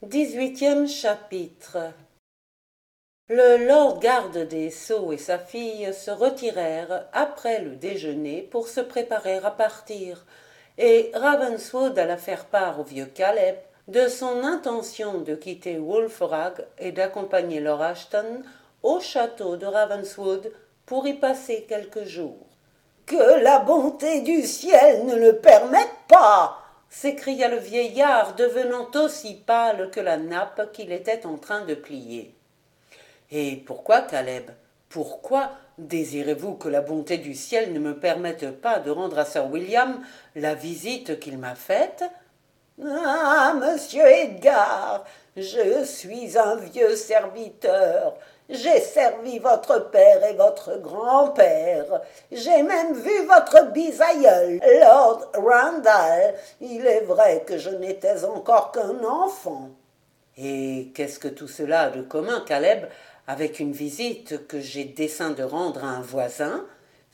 18e chapitre. Le lord garde des Sceaux et sa fille se retirèrent après le déjeuner pour se préparer à partir, et Ravenswood alla faire part au vieux Caleb de son intention de quitter Wulfrag et d'accompagner Lord Ashton au château de Ravenswood pour y passer quelques jours. « Que la bonté du ciel ne le permette pas !» s'écria le vieillard, devenant aussi pâle que la nappe qu'il était en train de plier. « Et pourquoi, Caleb? Pourquoi désirez-vous que la bonté du ciel ne me permette pas de rendre à Sir William la visite qu'il m'a faite? »« Ah, monsieur Edgar, je suis un vieux serviteur. J'ai servi votre père et votre grand-père. J'ai même vu votre bisaïeul, Lord Randall. Il est vrai que je n'étais encore qu'un enfant. » « Et qu'est-ce que tout cela a de commun, Caleb, avec une visite que j'ai dessein de rendre à un voisin? »«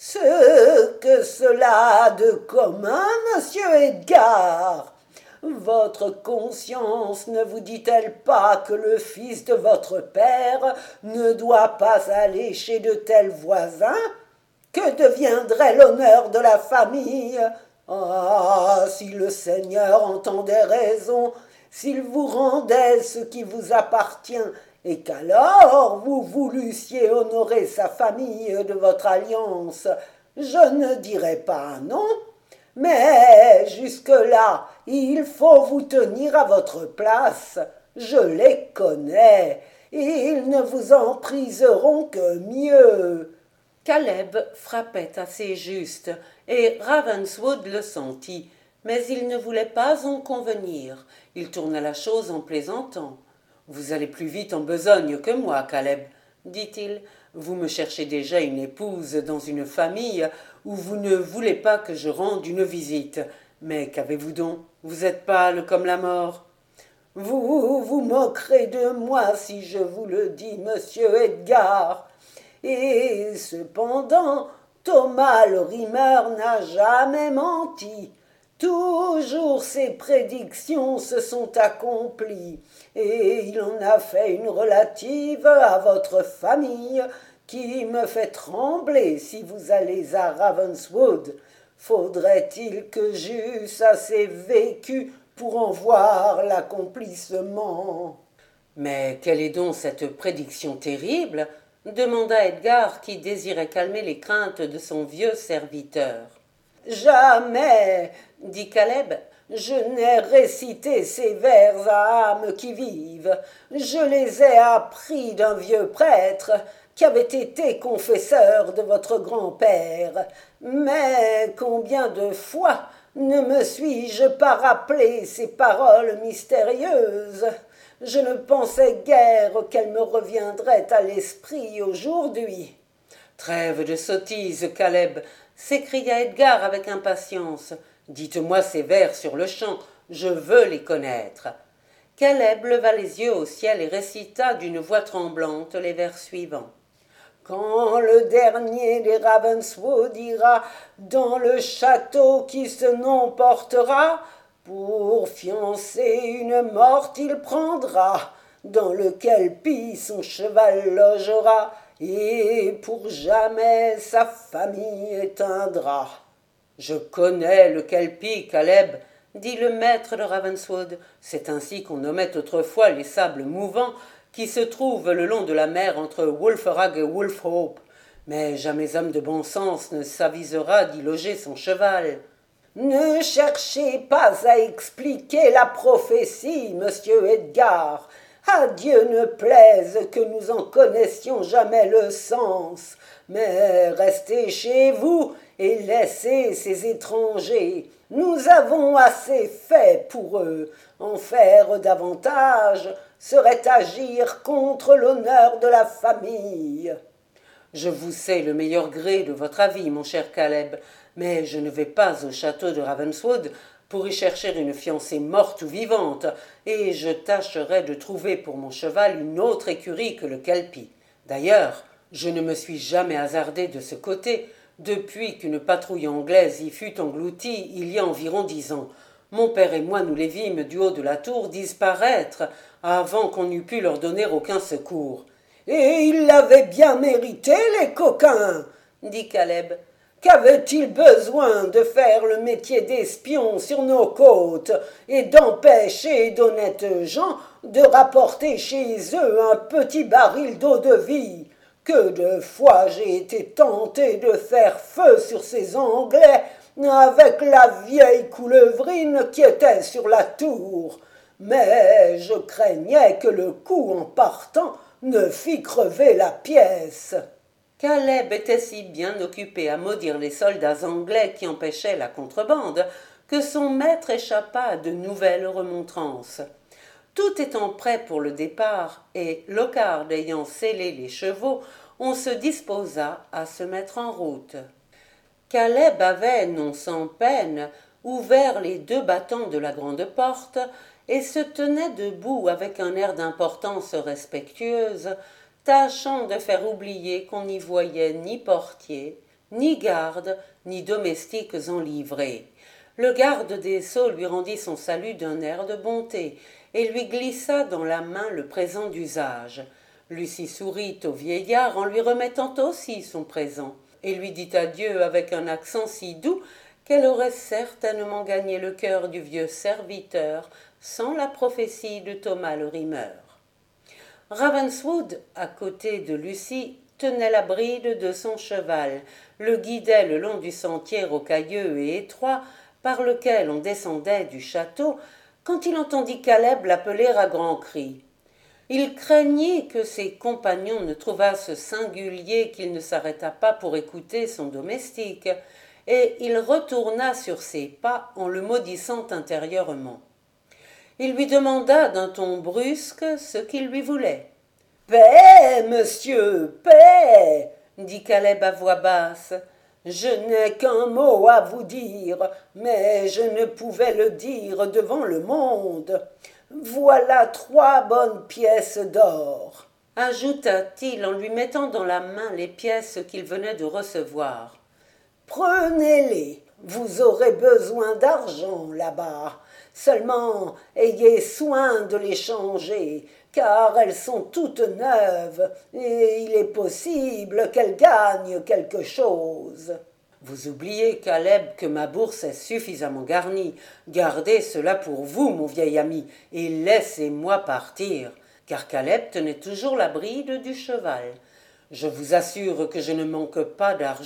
Ce que cela a de commun, monsieur Edgar. Votre conscience ne vous dit-elle pas que le fils de votre père ne doit pas aller chez de tels voisins? Que deviendrait l'honneur de la famille? Ah, si le Seigneur entendait raison, s'il vous rendait ce qui vous appartient, et qu'alors vous voulussiez honorer sa famille de votre alliance, je ne dirais pas non. Mais jusque-là, il faut vous tenir à votre place. Je les connais, et ils ne vous en priseront que mieux. » Caleb frappait assez juste, et Ravenswood le sentit, mais il ne voulait pas en convenir. Il tourna la chose en plaisantant. « Vous allez plus vite en besogne que moi, Caleb, » dit-il. « Vous me cherchez déjà une épouse dans une famille où vous ne voulez pas que je rende une visite. Mais qu'avez-vous donc? Vous êtes pâle comme la mort. »« Vous vous moquerez de moi si je vous le dis, monsieur Edgar. Et cependant, Thomas le rimeur n'a jamais menti. Toujours ses prédictions se sont accomplies, et il en a fait une relative à votre famille qui me fait trembler si vous allez à Ravenswood. Faudrait-il que j'eusse assez vécu pour en voir l'accomplissement? » « Mais quelle est donc cette prédiction terrible ?» demanda Edgar, qui désirait calmer les craintes de son vieux serviteur. « Jamais, dit Caleb, je n'ai récité ces vers à âme qui vive. Je les ai appris d'un vieux prêtre qui avait été confesseur de votre grand-père. Mais combien de fois ne me suis-je pas rappelé ces paroles mystérieuses? Je ne pensais guère qu'elles me reviendraient à l'esprit aujourd'hui. »« Trêve de sottises, Caleb, s'écria Edgar avec impatience. Dites-moi ces vers sur le champ, je veux les connaître. Caleb leva les yeux au ciel et récita d'une voix tremblante les vers suivants. Quand le dernier des Ravenswood ira dans le château qui ce nom portera, pour fiancer une morte il prendra, dans lequel pis son cheval logera, et pour jamais sa famille éteindra. Je connais le kelpie, Caleb, dit le maître de Ravenswood. C'est ainsi qu'on nommait autrefois les sables mouvants qui se trouvent le long de la mer entre Wulfrag et Wulfhope. Mais jamais homme de bon sens ne s'avisera d'y loger son cheval. Ne cherchez pas à expliquer la prophétie, monsieur Edgar. À Dieu ne plaise que nous en connaissions jamais le sens. Mais restez chez vous et laissez ces étrangers. Nous avons assez fait pour eux. En faire davantage serait agir contre l'honneur de la famille. Je vous sais le meilleur gré de votre avis, mon cher Caleb, mais je ne vais pas au château de Ravenswood pour y chercher une fiancée morte ou vivante, et je tâcherai de trouver pour mon cheval une autre écurie que le kelpie. D'ailleurs, je ne me suis jamais hasardé de ce côté depuis qu'une patrouille anglaise y fut engloutie il y a environ 10 ans. Mon père et moi nous les vîmes du haut de la tour disparaître avant qu'on eût pu leur donner aucun secours. » « Et ils l'avaient bien mérité, les coquins, » dit Caleb. « Qu'avaient-ils besoin de faire le métier d'espion sur nos côtes et d'empêcher d'honnêtes gens de rapporter chez eux un petit baril d'eau-de-vie? Que de fois j'ai été tenté de faire feu sur ces Anglais avec la vieille coulevrine qui était sur la tour, mais je craignais que le coup en partant ne fît crever la pièce. » Caleb était si bien occupé à maudire les soldats anglais qui empêchaient la contrebande que son maître échappa à de nouvelles remontrances. Tout étant prêt pour le départ et Lockhart ayant scellé les chevaux, on se disposa à se mettre en route. Caleb avait, non sans peine, ouvert les 2 battants de la grande porte et se tenait debout avec un air d'importance respectueuse, tâchant de faire oublier qu'on n'y voyait ni portier, ni garde, ni domestiques en livrée. Le garde des sceaux lui rendit son salut d'un air de bonté et lui glissa dans la main le présent d'usage. Lucie sourit au vieillard en lui remettant aussi son présent, et lui dit adieu avec un accent si doux qu'elle aurait certainement gagné le cœur du vieux serviteur sans la prophétie de Thomas le rimeur. Ravenswood, à côté de Lucie, tenait la bride de son cheval, le guidait le long du sentier rocailleux et étroit par lequel on descendait du château, quand il entendit Caleb l'appeler à grands cris. Il craignit que ses compagnons ne trouvassent singulier qu'il ne s'arrêtât pas pour écouter son domestique, et il retourna sur ses pas en le maudissant intérieurement. Il lui demanda d'un ton brusque ce qu'il lui voulait. « Paix, monsieur, paix !» dit Caleb à voix basse. « Je n'ai qu'un mot à vous dire, mais je ne pouvais le dire devant le monde. Voilà 3 bonnes pièces d'or, » ajouta-t-il en lui mettant dans la main les pièces qu'il venait de recevoir. « Prenez-les, vous aurez besoin d'argent là-bas. Seulement ayez soin de les changer, car elles sont toutes neuves, et il est possible qu'elles gagnent quelque chose. » « Vous oubliez, Caleb, que ma bourse est suffisamment garnie. Gardez cela pour vous, mon vieil ami, et laissez-moi partir. » Car Caleb tenait toujours la bride du cheval. « Je vous assure que je ne manque pas d'argent. »«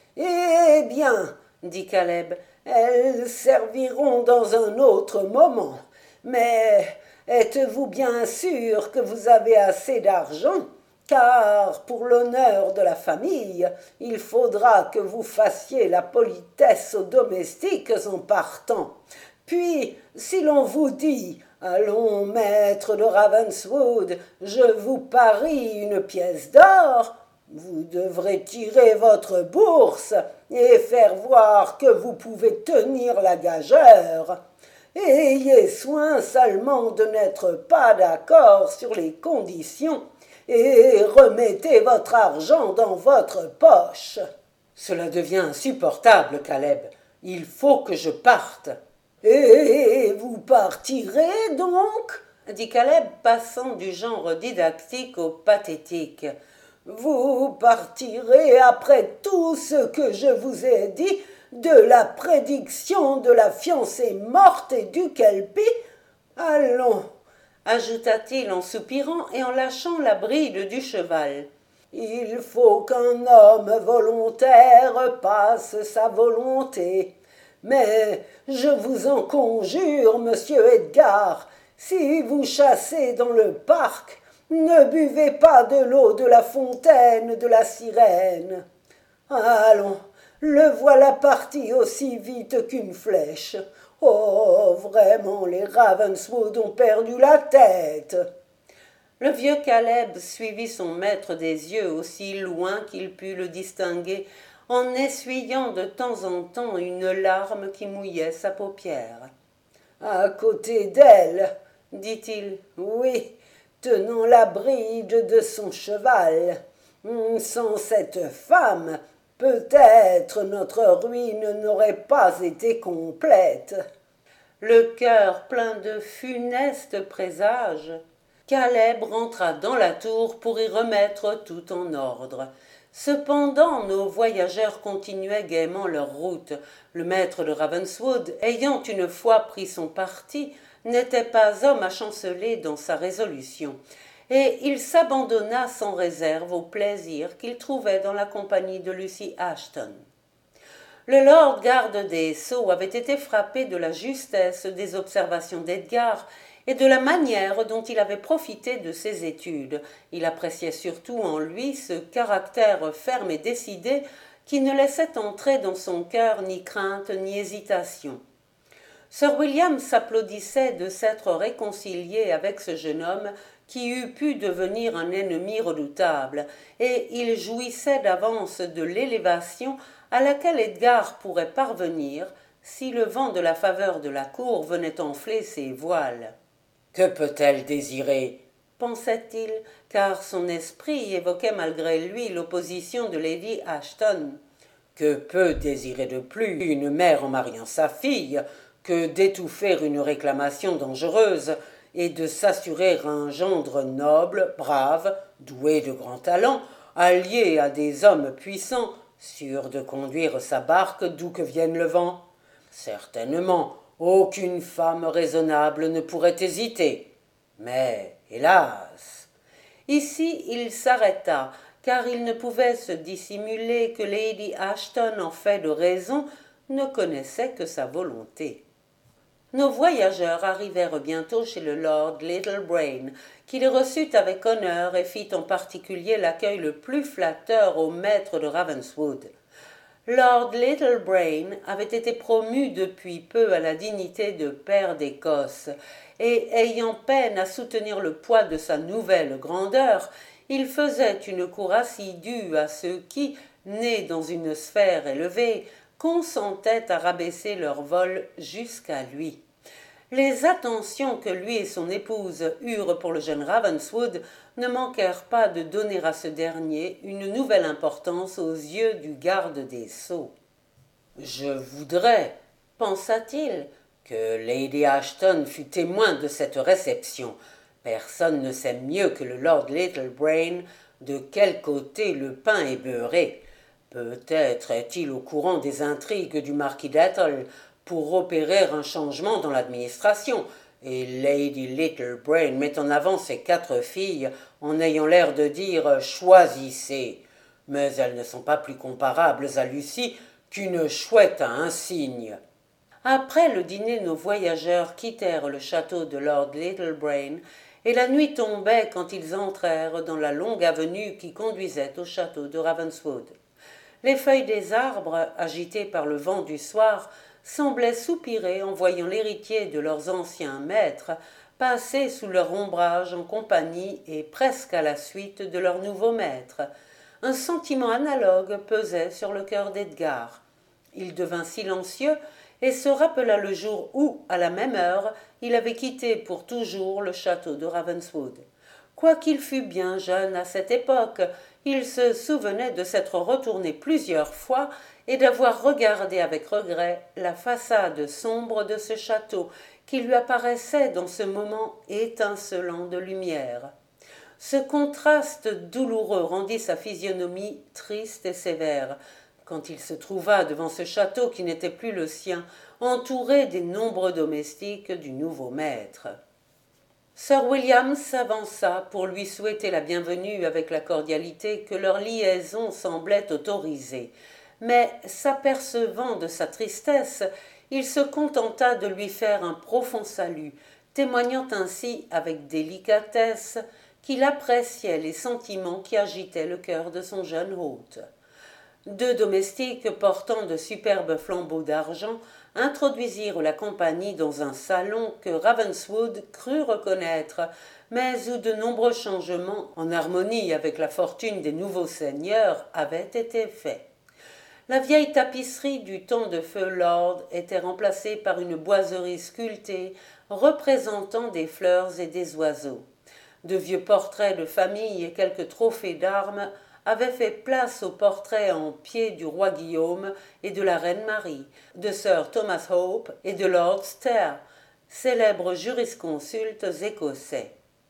Eh bien, dit Caleb, elles serviront dans un autre moment. Mais êtes-vous bien sûr que vous avez assez d'argent ? Car pour l'honneur de la famille, il faudra que vous fassiez la politesse aux domestiques en partant. Puis, si l'on vous dit « Allons, maître de Ravenswood, je vous parie une pièce d'or », vous devrez tirer votre bourse et faire voir que vous pouvez tenir la gageure. Ayez soin seulement de n'être pas d'accord sur les conditions et remettez votre argent dans votre poche. »« Cela devient insupportable, Caleb. Il faut que je parte. »« Et vous partirez donc ?» dit Caleb, passant du genre didactique au pathétique. « Vous partirez après tout ce que je vous ai dit de la prédiction de la fiancée morte et du kelpie ? Allons, ajouta-t-il en soupirant et en lâchant la bride du cheval. Il faut qu'un homme volontaire passe sa volonté. Mais je vous en conjure, monsieur Edgar, si vous chassez dans le parc, ne buvez pas de l'eau de la fontaine de la sirène. Allons, le voilà parti aussi vite qu'une flèche. Oh, vraiment, les Ravenswood ont perdu la tête. » Le vieux Caleb suivit son maître des yeux aussi loin qu'il put le distinguer, en essuyant de temps en temps une larme qui mouillait sa paupière. « À côté d'elle, dit-il, oui, tenant la bride de son cheval. Sans cette femme, peut-être notre ruine n'aurait pas été complète. » le cœur plein de funestes présages, Caleb rentra dans la tour pour y remettre tout en ordre. Cependant, nos voyageurs continuaient gaiement leur route. Le maître de Ravenswood, ayant une fois pris son parti, n'était pas homme à chanceler dans sa résolution, et il s'abandonna sans réserve au plaisir qu'il trouvait dans la compagnie de Lucy Ashton. Le lord garde des Sceaux avait été frappé de la justesse des observations d'Edgar et de la manière dont il avait profité de ses études. Il appréciait surtout en lui ce caractère ferme et décidé qui ne laissait entrer dans son cœur ni crainte ni hésitation. Sir William s'applaudissait de s'être réconcilié avec ce jeune homme qui eût pu devenir un ennemi redoutable, et il jouissait d'avance de l'élévation à laquelle Edgar pourrait parvenir si le vent de la faveur de la cour venait enfler ses voiles. « Que peut-elle désirer ?» pensait-il, car son esprit évoquait malgré lui l'opposition de Lady Ashton. « Que peut désirer de plus une mère en mariant sa fille que d'étouffer une réclamation dangereuse et de s'assurer un gendre noble, brave, doué de grands talents, allié à des hommes puissants, sûrs de conduire sa barque d'où que vienne le vent? Certainement, aucune femme raisonnable ne pourrait hésiter. Mais, hélas! Ici il s'arrêta, car il ne pouvait se dissimuler que Lady Ashton, en fait de raison, ne connaissait que sa volonté. Nos voyageurs arrivèrent bientôt chez le lord Littlebrain, qui les reçut avec honneur et fit en particulier l'accueil le plus flatteur au maître de Ravenswood. Lord Littlebrain avait été promu depuis peu à la dignité de pair d'Écosse, et ayant peine à soutenir le poids de sa nouvelle grandeur, il faisait une cour assidue à ceux qui, nés dans une sphère élevée, consentaient à rabaisser leur vol jusqu'à lui. Les attentions que lui et son épouse eurent pour le jeune Ravenswood ne manquèrent pas de donner à ce dernier une nouvelle importance aux yeux du garde des Sceaux. « Je voudrais, pensa-t-il, que Lady Ashton fût témoin de cette réception. Personne ne sait mieux que le lord Littlebrain de quel côté le pain est beurré. Peut-être est-il au courant des intrigues du marquis d'Atholl pour opérer un changement dans l'administration, et Lady Littlebrain met en avant ses 4 filles en ayant l'air de dire « choisissez ». Mais elles ne sont pas plus comparables à Lucie qu'une chouette à un cygne. Après le dîner, nos voyageurs quittèrent le château de lord Littlebrain, et la nuit tombait quand ils entrèrent dans la longue avenue qui conduisait au château de Ravenswood. Les feuilles des arbres, agitées par le vent du soir, semblaient soupirer en voyant l'héritier de leurs anciens maîtres passer sous leur ombrage en compagnie et presque à la suite de leur nouveau maître. Un sentiment analogue pesait sur le cœur d'Edgar. Il devint silencieux et se rappela le jour où, à la même heure, il avait quitté pour toujours le château de Ravenswood. Quoiqu'il fût bien jeune à cette époque, il se souvenait de s'être retourné plusieurs fois et d'avoir regardé avec regret la façade sombre de ce château qui lui apparaissait dans ce moment étincelant de lumière. Ce contraste douloureux rendit sa physionomie triste et sévère, quand il se trouva devant ce château qui n'était plus le sien, entouré des nombreux domestiques du nouveau maître. Sir William s'avança pour lui souhaiter la bienvenue avec la cordialité que leur liaison semblait autoriser, mais s'apercevant de sa tristesse, il se contenta de lui faire un profond salut, témoignant ainsi avec délicatesse qu'il appréciait les sentiments qui agitaient le cœur de son jeune hôte. 2 domestiques portant de superbes flambeaux d'argent introduisirent la compagnie dans un salon que Ravenswood crut reconnaître, mais où de nombreux changements, en harmonie avec la fortune des nouveaux seigneurs, avaient été faits. La vieille tapisserie du temps de feu lord était remplacée par une boiserie sculptée représentant des fleurs et des oiseaux. De vieux portraits de famille et quelques trophées d'armes avait fait place au portrait en pied du roi Guillaume et de la reine Marie, de Sir Thomas Hope et de Lord Stair, célèbres jurisconsultes écossais.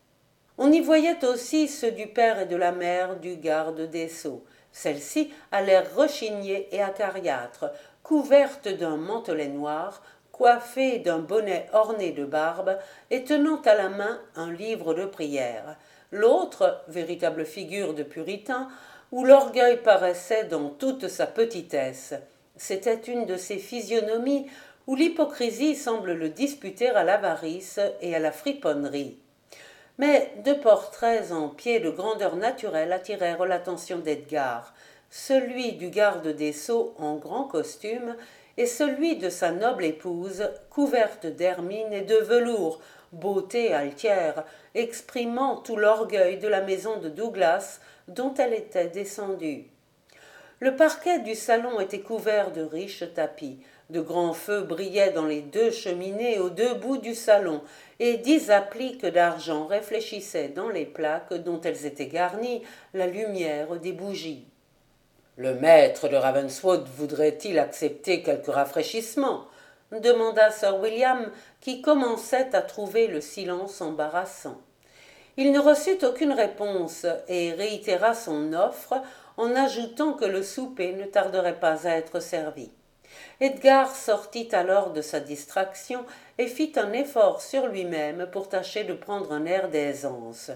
On y voyait aussi ceux du père et de la mère du garde des sceaux. Celle-ci a l'air rechignée et acariâtre, couverte d'un mantelet noir, coiffée d'un bonnet orné de barbe et tenant à la main un livre de prière. L'autre, véritable figure de puritain, où l'orgueil paraissait dans toute sa petitesse. C'était une de ces physionomies où l'hypocrisie semble le disputer à l'avarice et à la friponnerie. Mais deux portraits en pied de grandeur naturelle attirèrent l'attention d'Edgar, celui du garde des sceaux en grand costume et celui de sa noble épouse couverte d'hermine et de velours, beauté altière, exprimant tout l'orgueil de la maison de Douglas dont elle était descendue. Le parquet du salon était couvert de riches tapis. De grands feux brillaient dans les deux cheminées aux deux bouts du salon, et 10 appliques d'argent réfléchissaient dans les plaques dont elles étaient garnies la lumière des bougies. Le maître de Ravenswood voudrait-il accepter quelque rafraîchissement demanda Sir William, qui commençait à trouver le silence embarrassant. Il ne reçut aucune réponse et réitéra son offre en ajoutant que le souper ne tarderait pas à être servi. Edgar sortit alors de sa distraction et fit un effort sur lui-même pour tâcher de prendre un air d'aisance.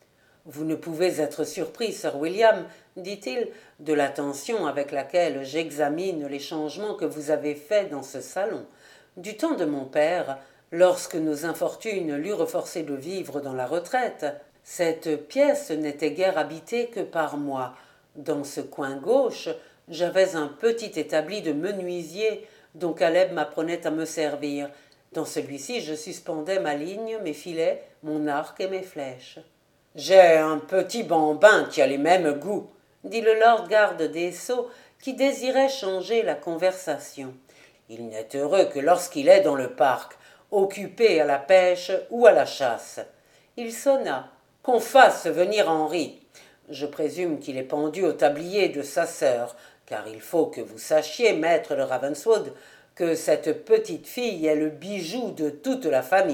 « Vous ne pouvez être surpris, Sir William, dit-il, de l'attention avec laquelle j'examine les changements que vous avez faits dans ce salon. Du temps de mon père, lorsque nos infortunes l'eurent forcé de vivre dans la retraite, cette pièce n'était guère habitée que par moi. Dans ce coin gauche, j'avais un petit établi de menuisier dont Caleb m'apprenait à me servir. Dans celui-ci, je suspendais ma ligne, mes filets, mon arc et mes flèches. « J'ai un petit bambin qui a les mêmes goûts, » dit le lord garde des sceaux, qui désirait changer la conversation. « Il n'est heureux que lorsqu'il est dans le parc, occupé à la pêche ou à la chasse. » Il sonna. « Qu'on fasse venir Henri. Je présume qu'il est pendu au tablier de sa sœur, car il faut que vous sachiez, maître de Ravenswood, que cette petite fille est le bijou de toute la famille. »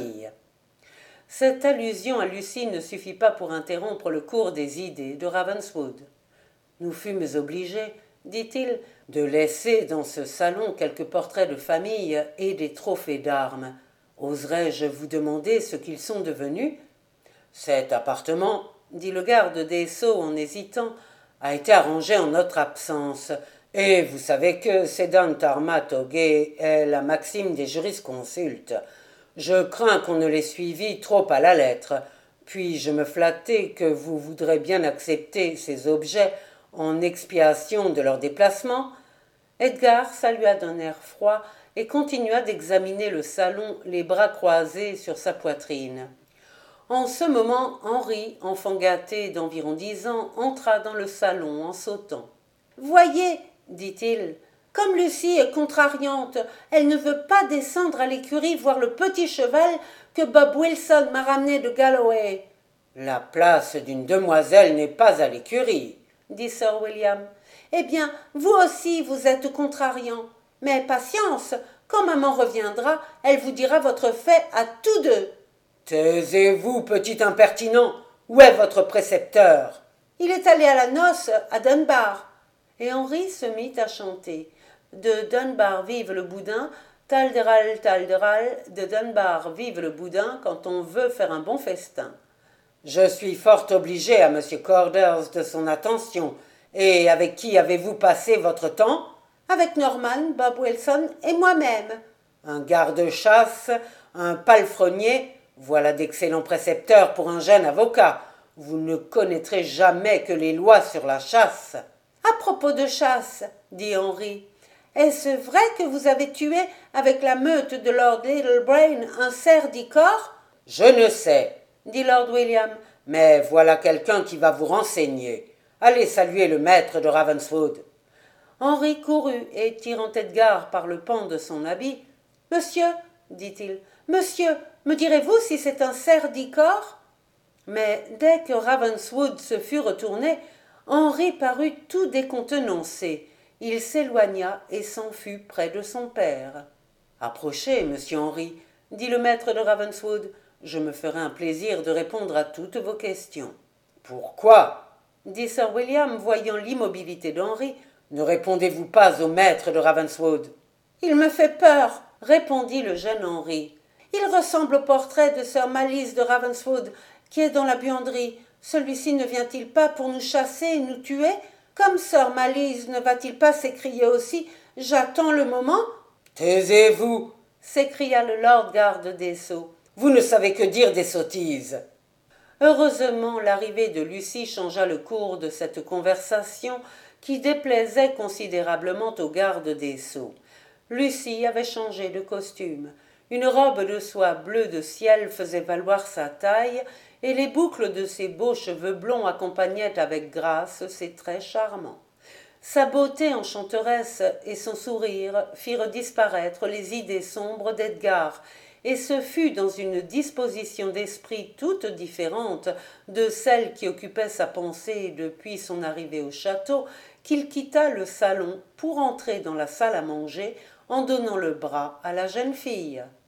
Cette allusion à Lucie ne suffit pas pour interrompre le cours des idées de Ravenswood. « Nous fûmes obligés, dit-il, de laisser dans ce salon quelques portraits de famille et des trophées d'armes. Oserais-je vous demander ce qu'ils sont devenus ? Cet appartement, dit le garde des sceaux en hésitant, a été arrangé en notre absence, et vous savez que sedant armat auge est la maxime des jurisconsultes. Je crains qu'on ne l'ait suivi trop à la lettre. Puis-je me flatter que vous voudrez bien accepter ces objets en expiation de leur déplacement ?» Edgar salua d'un air froid et continua d'examiner le salon, les bras croisés sur sa poitrine. En ce moment, Henri, enfant gâté d'environ 10 ans, entra dans le salon en sautant. « Voyez, dit-il, comme Lucie est contrariante, elle ne veut pas descendre à l'écurie voir le petit cheval que Bob Wilson m'a ramené de Galloway. »« La place d'une demoiselle n'est pas à l'écurie, » dit Sir William. « Eh bien, vous aussi, vous êtes contrariant. Mais patience, quand maman reviendra, elle vous dira votre fait à tous deux. »« Taisez-vous, petit impertinent. Où est votre précepteur ?»« Il est allé à la noce à Dunbar. » Et Henri se mit à chanter. De Dunbar vive le boudin, talderal, de Dunbar vive le boudin quand on veut faire un bon festin. Je suis fort obligé à M. Corders de son attention. Et avec qui avez-vous passé votre temps ? Avec Norman, Bob Wilson et moi-même. Un garde-chasse, un palefrenier, voilà d'excellents précepteurs pour un jeune avocat. Vous ne connaîtrez jamais que les lois sur la chasse. À propos de chasse, dit Henri, est-ce vrai que vous avez tué avec la meute de Lord Littlebrain un cerf d'Icor ? Je ne sais, dit Lord William, mais voilà quelqu'un qui va vous renseigner. Allez saluer le maître de Ravenswood. Henri courut et, tirant Edgar par le pan de son habit, « Monsieur, dit-il, monsieur, me direz-vous si c'est un cerf d'Icor ?» Mais dès que Ravenswood se fut retourné, Henri parut tout décontenancé. Il s'éloigna et s'en fut près de son père. Approchez, monsieur Henri, dit le maître de Ravenswood. Je me ferai un plaisir de répondre à toutes vos questions. Pourquoi dit Sir William, voyant l'immobilité d'Henri. Ne répondez-vous pas au maître de Ravenswood? Il me fait peur, répondit le jeune Henri. Il ressemble au portrait de Sir Malise de Ravenswood, qui est dans la buanderie. Celui-ci ne vient-il pas pour nous chasser et nous tuer? Comme Sir Malise ne va-t-il pas s'écrier aussi « J'attends le moment » Taisez-vous s'écria le lord garde des Sceaux. Vous ne savez que dire des sottises. Heureusement, l'arrivée de Lucie changea le cours de cette conversation qui déplaisait considérablement au garde des Sceaux. Lucie avait changé de costume. Une robe de soie bleu de ciel faisait valoir sa taille, et les boucles de ses beaux cheveux blonds accompagnaient avec grâce ses traits charmants. Sa beauté enchanteresse et son sourire firent disparaître les idées sombres d'Edgar, et ce fut dans une disposition d'esprit toute différente de celle qui occupait sa pensée depuis son arrivée au château qu'il quitta le salon pour entrer dans la salle à manger en donnant le bras à la jeune fille.